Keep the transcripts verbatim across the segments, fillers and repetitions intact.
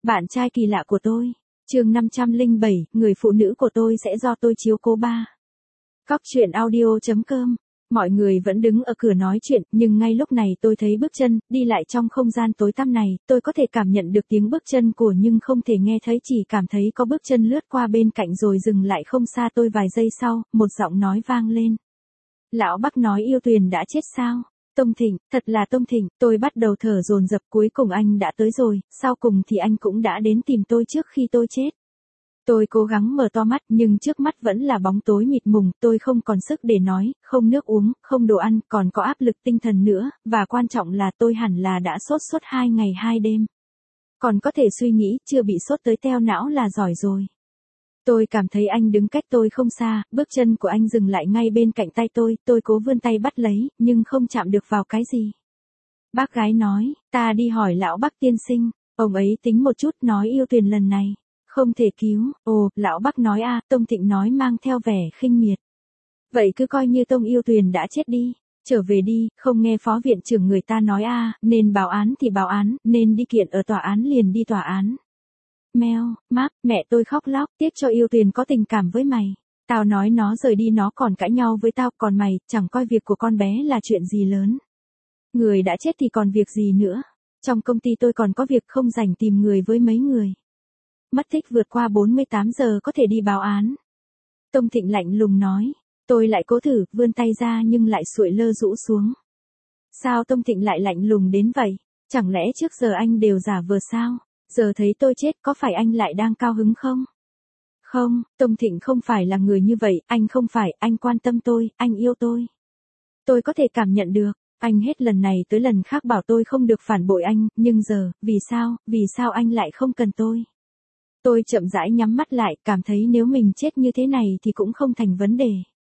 Bạn trai kỳ lạ của tôi. Chương năm trăm lẻ bảy, người phụ nữ của tôi sẽ do tôi chiếu cố ba. Cóc truyện audio chấm com. Mọi người vẫn đứng ở cửa nói chuyện, nhưng ngay lúc này tôi thấy bước chân, đi lại trong không gian tối tăm này, tôi có thể cảm nhận được tiếng bước chân của nhưng không thể nghe thấy, chỉ cảm thấy có bước chân lướt qua bên cạnh rồi dừng lại không xa tôi vài giây sau, một giọng nói vang lên. Lão Bắc nói Yêu Tuyền đã chết sao? Tông Thịnh, thật là Tông Thịnh, tôi bắt đầu thở dồn dập, cuối cùng anh đã tới rồi, sau cùng thì anh cũng đã đến tìm tôi trước khi tôi chết. Tôi cố gắng mở to mắt nhưng trước mắt vẫn là bóng tối mịt mùng, tôi không còn sức để nói, không nước uống, không đồ ăn, còn có áp lực tinh thần nữa, và quan trọng là tôi hẳn là đã sốt suốt hai ngày hai đêm. Còn có thể suy nghĩ, chưa bị sốt tới teo não là giỏi rồi. Tôi cảm thấy anh đứng cách tôi không xa, bước chân của anh dừng lại ngay bên cạnh tay tôi, tôi cố vươn tay bắt lấy, nhưng không chạm được vào cái gì. Bác gái nói, ta đi hỏi lão Bắc tiên sinh, ông ấy tính một chút nói Yêu Tuyền lần này không thể cứu. Ồ, lão Bắc nói a, à, Tông Thịnh nói mang theo vẻ khinh miệt. Vậy cứ coi như Tông Yêu Tuyền đã chết đi, trở về đi, không nghe phó viện trưởng người ta nói a, à, nên báo án thì báo án, nên đi kiện ở tòa án liền đi tòa án. Meo, map, mẹ tôi khóc lóc, tiếc cho Yêu Tuyền có tình cảm với mày. Tao nói nó rời đi nó còn cãi nhau với tao, còn mày, chẳng coi việc của con bé là chuyện gì lớn. Người đã chết thì còn việc gì nữa. Trong công ty tôi còn có việc không rảnh tìm người với mấy người. Mất tích vượt qua bốn mươi tám giờ có thể đi báo án. Tông Thịnh lạnh lùng nói. Tôi lại cố thử, vươn tay ra nhưng lại sụi lơ rũ xuống. Sao Tông Thịnh lại lạnh lùng đến vậy? Chẳng lẽ trước giờ anh đều giả vờ sao? Giờ thấy tôi chết có phải anh lại đang cao hứng không? Không, Tông Thịnh không phải là người như vậy, anh không phải, anh quan tâm tôi, anh yêu tôi. Tôi có thể cảm nhận được, anh hết lần này tới lần khác bảo tôi không được phản bội anh, nhưng giờ, vì sao, vì sao anh lại không cần tôi? Tôi chậm rãi nhắm mắt lại, cảm thấy nếu mình chết như thế này thì cũng không thành vấn đề.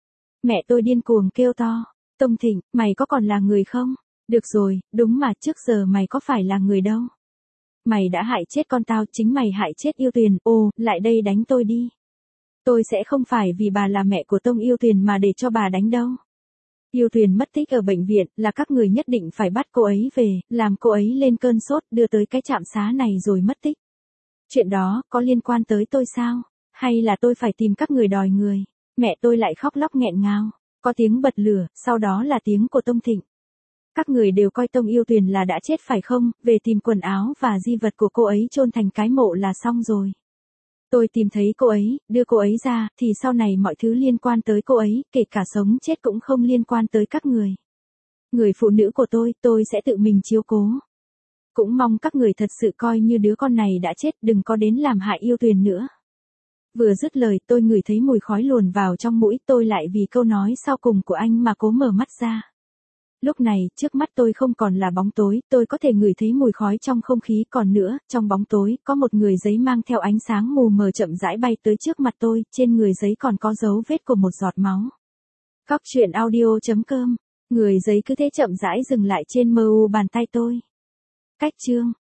Mẹ tôi điên cuồng kêu to, Tông Thịnh, mày có còn là người không? Được rồi, đúng mà trước giờ mày có phải là người đâu. Mày đã hại chết con tao, chính mày hại chết Yêu Tuyền, ồ, lại đây đánh tôi đi. Tôi sẽ không phải vì bà là mẹ của Tông Yêu Tuyền mà để cho bà đánh đâu. Yêu Tuyền mất tích ở bệnh viện, là các người nhất định phải bắt cô ấy về, làm cô ấy lên cơn sốt, đưa tới cái trạm xá này rồi mất tích. Chuyện đó, có liên quan tới tôi sao? Hay là tôi phải tìm các người đòi người? Mẹ tôi lại khóc lóc nghẹn ngào. Có tiếng bật lửa, sau đó là tiếng của Tông Thịnh. Các người đều coi Tông Yêu Tuyền là đã chết phải không? Về tìm quần áo và di vật của cô ấy chôn thành cái mộ là xong rồi. Tôi tìm thấy cô ấy, đưa cô ấy ra, thì sau này mọi thứ liên quan tới cô ấy, kể cả sống chết cũng không liên quan tới các người. Người phụ nữ của tôi, tôi sẽ tự mình chiếu cố. Cũng mong các người thật sự coi như đứa con này đã chết, đừng có đến làm hại Yêu Tuyền nữa. Vừa dứt lời tôi ngửi thấy mùi khói luồn vào trong mũi, tôi lại vì câu nói sau cùng của anh mà cố mở mắt ra. Lúc này, trước mắt tôi không còn là bóng tối, tôi có thể ngửi thấy mùi khói trong không khí, còn nữa, trong bóng tối, có một người giấy mang theo ánh sáng mù mờ chậm rãi bay tới trước mặt tôi, trên người giấy còn có dấu vết của một giọt máu. Cóc truyện audio chấm com. Người giấy cứ thế chậm rãi dừng lại trên mờ u bàn tay tôi. Cách chương.